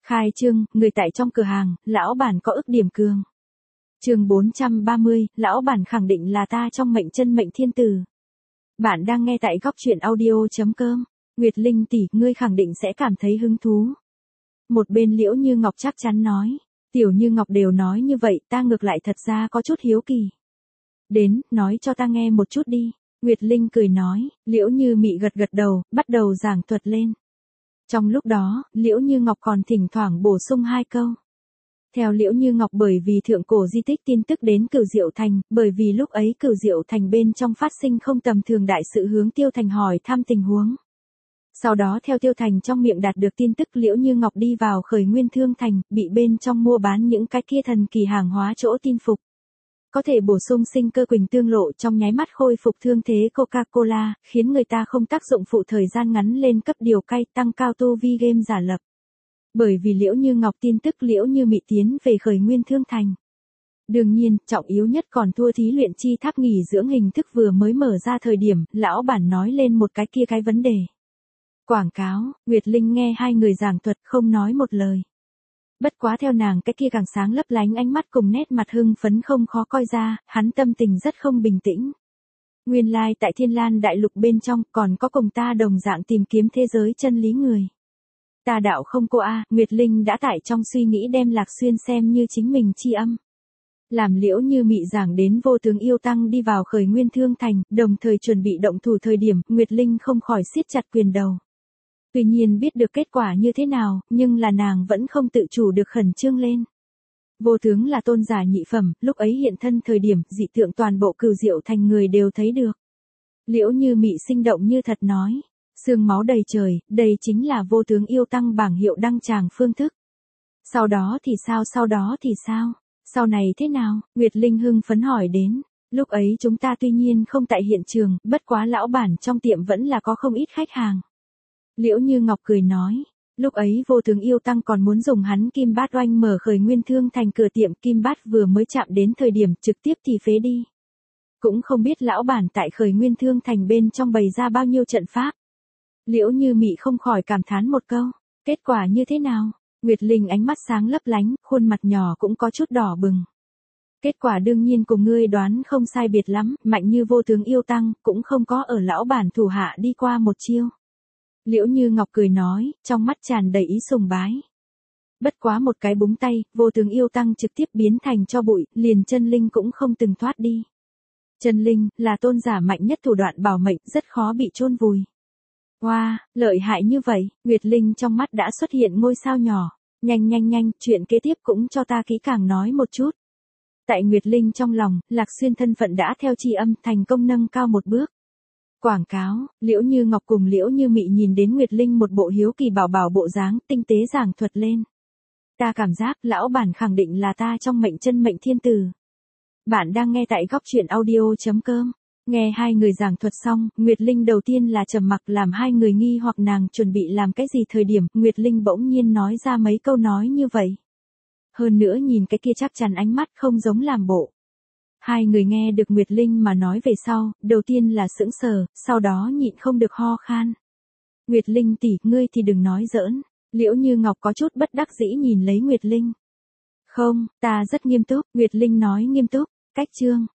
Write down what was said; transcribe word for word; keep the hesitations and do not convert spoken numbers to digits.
Khai trương, người tại trong cửa hàng, lão bản có ức điểm cường. Chương bốn trăm ba mươi, lão bản khẳng định là ta trong mệnh chân mệnh thiên tử. Bạn đang nghe tại góc truyện audio chấm com. Nguyệt Linh tỷ, ngươi khẳng định sẽ cảm thấy hứng thú. Một bên Liễu Như Ngọc chắc chắn nói, Tiểu Như Ngọc đều nói như vậy, ta ngược lại thật ra có chút hiếu kỳ. Đến, nói cho ta nghe một chút đi. Nguyệt Linh cười nói, Liễu Như Mị gật gật đầu, bắt đầu giảng thuật lên. Trong lúc đó, Liễu Như Ngọc còn thỉnh thoảng bổ sung hai câu. Theo Liễu Như Ngọc, bởi vì thượng cổ di tích tin tức đến Cửu Diệu Thành, bởi vì lúc ấy Cửu Diệu Thành bên trong phát sinh không tầm thường đại sự, hướng Tiêu Thành hỏi thăm tình huống. Sau đó theo Tiêu Thành trong miệng đạt được tin tức, Liễu Như Ngọc đi vào Khởi Nguyên Thương Thành, bị bên trong mua bán những cái kia thần kỳ hàng hóa chỗ tin phục. Có thể bổ sung sinh cơ quỳnh tương lộ, trong nháy mắt khôi phục thương thế Coca-Cola, khiến người ta không tác dụng phụ thời gian ngắn lên cấp điều cay, tăng cao tu vi game giả lập. Bởi vì Liễu Như Ngọc tin tức, Liễu Như Mị tiến về Khởi Nguyên Thương Thành. Đương nhiên, trọng yếu nhất còn thua thí luyện chi tháp nghỉ dưỡng hình thức vừa mới mở ra thời điểm, lão bản nói lên một cái kia cái vấn đề. Quảng cáo. Nguyệt Linh nghe hai người giảng thuật không nói một lời. Bất quá theo nàng cái kia càng sáng lấp lánh ánh mắt cùng nét mặt hưng phấn không khó coi ra, hắn tâm tình rất không bình tĩnh. Nguyên lai like tại Thiên Lan Đại Lục bên trong còn có cùng ta đồng dạng tìm kiếm thế giới chân lý người. Ta đạo không cô a, Nguyệt Linh đã tại trong suy nghĩ đem Lạc Xuyên xem như chính mình chi âm. Làm Liễu Như Mị giảng đến vô tướng yêu tăng đi vào Khởi Nguyên Thương Thành, đồng thời chuẩn bị động thủ thời điểm, Nguyệt Linh không khỏi siết chặt quyền đầu. Tuy nhiên biết được kết quả như thế nào, nhưng là nàng vẫn không tự chủ được khẩn trương lên. Vô tướng là tôn giả nhị phẩm, lúc ấy hiện thân thời điểm, dị tượng toàn bộ Cửu Diệu Thành người đều thấy được. Liễu Như Mị sinh động như thật nói, xương máu đầy trời, đây chính là vô tướng yêu tăng bảng hiệu đăng tràng phương thức. Sau đó thì sao, sau đó thì sao, sau này thế nào? Nguyệt Linh hưng phấn hỏi đến. Lúc ấy chúng ta tuy nhiên không tại hiện trường, bất quá lão bản trong tiệm vẫn là có không ít khách hàng. Liễu Như Ngọc cười nói, lúc ấy vô tướng yêu tăng còn muốn dùng hắn kim bát oanh mở Khởi Nguyên Thương Thành cửa tiệm, kim bát vừa mới chạm đến thời điểm trực tiếp thì phế đi. Cũng không biết lão bản tại Khởi Nguyên Thương Thành bên trong bày ra bao nhiêu trận pháp. Liễu Như Mị không khỏi cảm thán một câu, kết quả như thế nào? Nguyệt Linh ánh mắt sáng lấp lánh, khuôn mặt nhỏ cũng có chút đỏ bừng. Kết quả đương nhiên cùng ngươi đoán không sai biệt lắm, mạnh như vô tướng yêu tăng, cũng không có ở lão bản thủ hạ đi qua một chiêu. Liễu Như Ngọc cười nói, trong mắt tràn đầy ý sùng bái. Bất quá một cái búng tay, vô tướng yêu tăng trực tiếp biến thành tro bụi, liền chân linh cũng không từng thoát đi. Chân linh, là tôn giả mạnh nhất thủ đoạn bảo mệnh, rất khó bị chôn vùi. Wow, lợi hại như vậy, Nguyệt Linh trong mắt đã xuất hiện ngôi sao nhỏ. Nhanh nhanh nhanh, chuyện kế tiếp cũng cho ta kỹ càng nói một chút. Tại Nguyệt Linh trong lòng, Lạc Xuyên thân phận đã theo chi âm thành công nâng cao một bước. Quảng cáo. Liễu Như Ngọc cùng Liễu Như Mị nhìn đến Nguyệt Linh một bộ hiếu kỳ bảo bảo bộ dáng, tinh tế giảng thuật lên. Ta cảm giác lão bản khẳng định là ta trong mệnh chân mệnh thiên tử. Bạn đang nghe tại góc truyện audio chấm com. Nghe hai người giảng thuật xong, Nguyệt Linh đầu tiên là trầm mặc, làm hai người nghi hoặc nàng chuẩn bị làm cái gì thời điểm, Nguyệt Linh bỗng nhiên nói ra mấy câu nói như vậy. Hơn nữa nhìn cái kia chắc chắn ánh mắt không giống làm bộ. Hai người nghe được Nguyệt Linh mà nói về sau, đầu tiên là sững sờ, sau đó nhịn không được ho khan. Nguyệt Linh tỷ, ngươi thì đừng nói giỡn. Liễu Như Ngọc có chút bất đắc dĩ nhìn lấy Nguyệt Linh. Không, ta rất nghiêm túc, Nguyệt Linh nói nghiêm túc, cách chương.